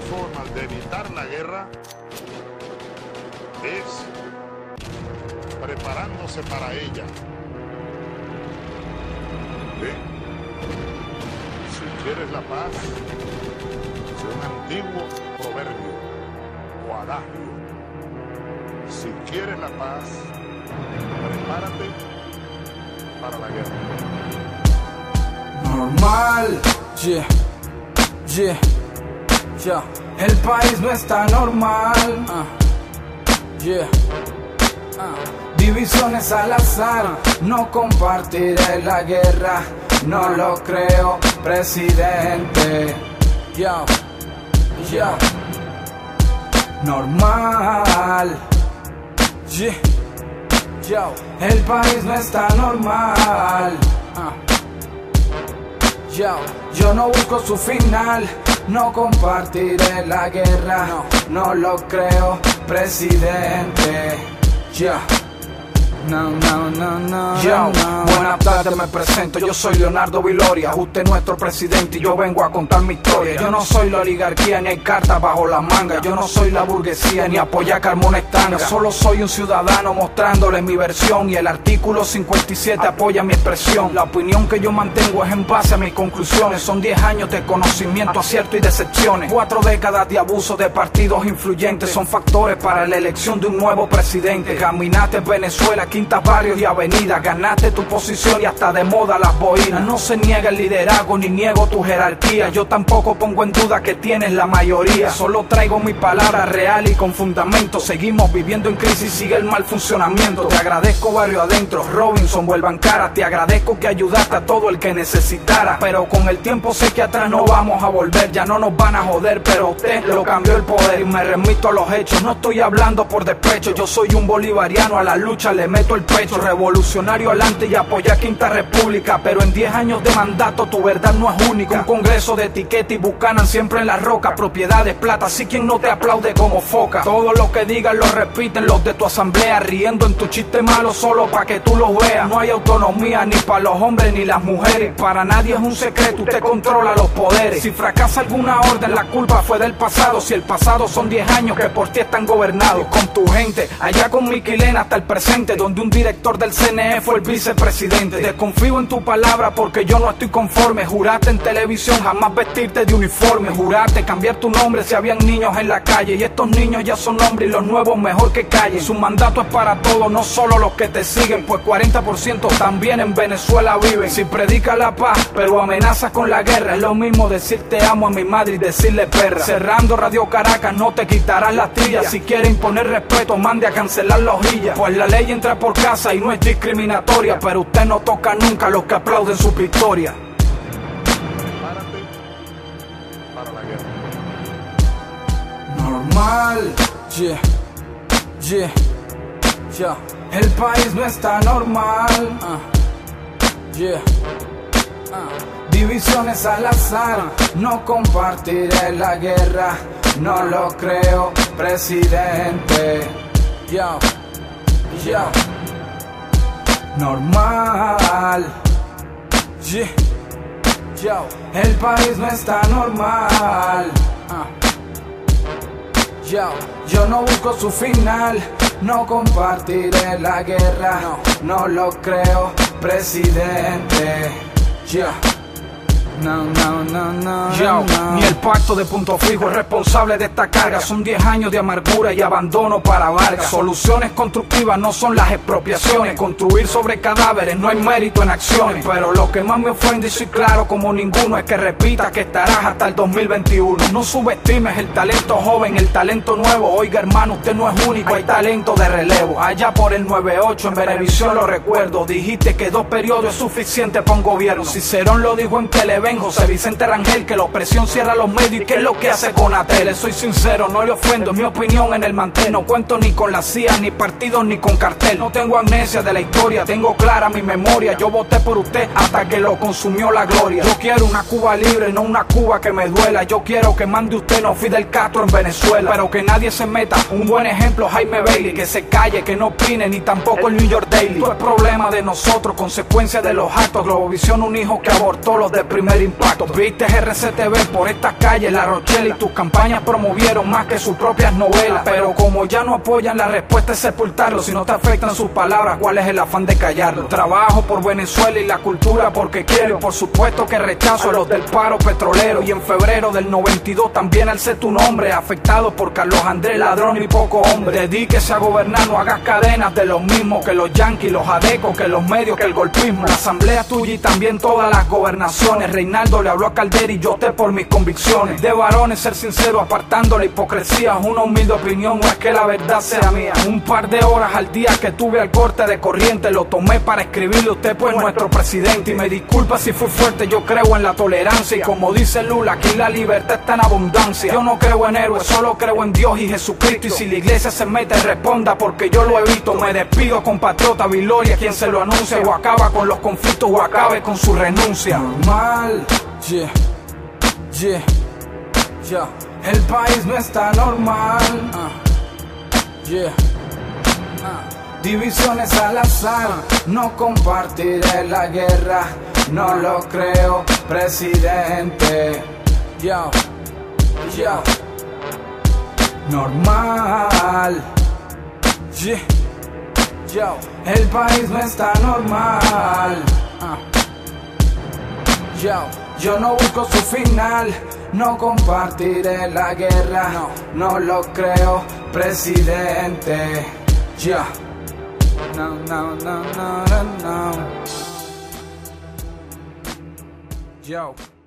formas de evitar la guerra es preparándose para ella. ¿Sí? Si quieres la paz, es un antiguo proverbio o adagio. Si quieres la paz, prepárate para la guerra. Normal, el país no está normal. Divisiones al azar, no compartiré la guerra, no lo creo, presidente. Normal, el país no está normal. Yo no busco su final, no compartiré la guerra, no lo creo, presidente. Buenas tardes, me presento, yo soy Leonardo Viloria. Usted es nuestro presidente y yo vengo a contar mi historia. Yo no soy la oligarquía ni hay cartas bajo la manga. Yo no soy la burguesía ni apoya a Carmona Estanga. Solo soy un ciudadano mostrándole mi versión y el artículo 57 apoya mi expresión. La opinión que yo mantengo es en base a mis conclusiones. Son 10 años de conocimiento, acierto y decepciones. 4 décadas de abuso de partidos influyentes son factores para la elección de un nuevo presidente. Caminaste Venezuela, quintas, barrios y avenidas, ganaste tu posición y hasta de moda las boinas. No se niega el liderazgo ni niego tu jerarquía. Yo tampoco pongo en duda que tienes la mayoría. Solo traigo mi palabra real y con fundamento. Seguimos viviendo en crisis, sigue el mal funcionamiento. Te agradezco barrio adentro, Robinson, vuelvan cara. Te agradezco que ayudaste a todo el que necesitara. Pero con el tiempo sé que atrás no vamos a volver. Ya no nos van a joder, pero usted lo cambió el poder. Y me remito a los hechos, no estoy hablando por despecho. Yo soy un bolivariano, a la lucha le meto el pecho. Revolucionario adelante y apoya Quinta República. Pero en 10 años de mandato tu verdad no es única. Un congreso de etiqueta y Buchanan siempre en la roca. Propiedades, plata, así quien no te aplaude como foca. Todo lo que digan lo repiten los de tu asamblea, riendo en tu chiste malo solo pa' que tú lo veas. No hay autonomía ni para los hombres ni las mujeres. Para nadie es un secreto, usted controla los poderes. Si fracasa alguna orden la culpa fue del pasado. Si el pasado son 10 años que por ti están gobernados. Con tu gente, allá con Miquilena hasta el presente, donde un director del CNE fue el vicepresidente. Desconfío en tu palabra porque yo no estoy conforme. Juraste en televisión jamás vestirte de uniforme. Juraste cambiar tu nombre si habían niños en la calle. Y estos niños ya son hombres y los nuevos mejor que callen. Su mandato es para todos, no solo los que te siguen. Pues 40% también en Venezuela viven. Si predica la paz pero amenazas con la guerra, es lo mismo decir te amo a mi madre y decirle perra. Cerrando Radio Caracas no te quitarás las trillas. Si quiere imponer respeto mande a cancelar la hojilla. Pues la ley entra por casa y no es discriminatoria. Pero usted no toca nunca a los que aplauden su victoria. Prepárate para la guerra. Normal, el país no está normal. Divisiones al azar, no compartiré la guerra, no lo creo, presidente. Normal, el país no está normal. Yo no busco su final, no compartiré la guerra, no lo creo, presidente. Ni el pacto de Punto Fijo es responsable de esta carga. Son 10 años de amargura y abandono para Vargas. Soluciones constructivas no son las expropiaciones. Construir sobre cadáveres no hay mérito en acciones. Pero lo que más me ofende y soy claro como ninguno es que repita que estarás hasta el 2021. No subestimes el talento joven, el talento nuevo. Oiga hermano, usted no es único, hay talento de relevo. Allá por el 98 en Venevisión lo recuerdo. Dijiste que 2 periodos es suficiente para un gobierno. Cicerón lo dijo en Televen, José Vicente Rangel, que la opresión cierra los medios y qué es lo que hace Conatel. Le soy sincero, no le ofendo, es mi opinión en el mantel. No cuento ni con la CIA, ni partidos, ni con cartel. No tengo amnesia de la historia, tengo clara mi memoria. Yo voté por usted hasta que lo consumió la gloria. Yo quiero una Cuba libre, no una Cuba que me duela. Yo quiero que mande usted no Fidel Castro en Venezuela, pero que nadie se meta. Un buen ejemplo Jaime Bailey, que se calle, que no opine, ni tampoco el New York Daily. Esto es problema de nosotros, consecuencia de los actos. Globovisión, un hijo que abortó los de primer tener impacto. Viste RCTV por estas calles, La Rochelle, y tus campañas promovieron más que sus propias novelas. Pero como ya no apoyan, la respuesta es sepultarlo. Si no te afectan sus palabras, ¿cuál es el afán de callarlo? Trabajo por Venezuela y la cultura porque quiero, y por supuesto que rechazo a los del paro petrolero. Y en febrero del 92 también alcé tu nombre, afectado por Carlos Andrés, ladrón y poco hombre. Dedíquese a gobernar, no hagas cadenas de los mismos que los yanquis, los adecos, que los medios, que el golpismo. La asamblea tuya y también todas las gobernaciones. Reinaldo le habló a Caldera y yo opté por mis convicciones. De varones ser sincero, apartando la hipocresía. Una humilde opinión, no es que la verdad sea mía. Un par de horas al día que tuve al corte de corriente, lo tomé para escribirle: usted pues nuestro presidente. Y me disculpa si fui fuerte, yo creo en la tolerancia. Y como dice Lula, aquí la libertad está en abundancia. Yo no creo en héroes, solo creo en Dios y Jesucristo. Y si la iglesia se mete, responda porque yo lo evito. Me despido, compatriota Viloria, quien se lo anuncia. O acaba con los conflictos o acabe con su renuncia. Normal, yeah, yeah, yeah. El país no está normal, yeah. Divisiones al azar, no compartiré la guerra, no lo creo, presidente. Yo, yo. Normal, yeah, yo. El país no está normal, yo no busco su final, no compartiré la guerra, no lo creo, presidente. Yeah. No, no, no, no, no, no. Yo.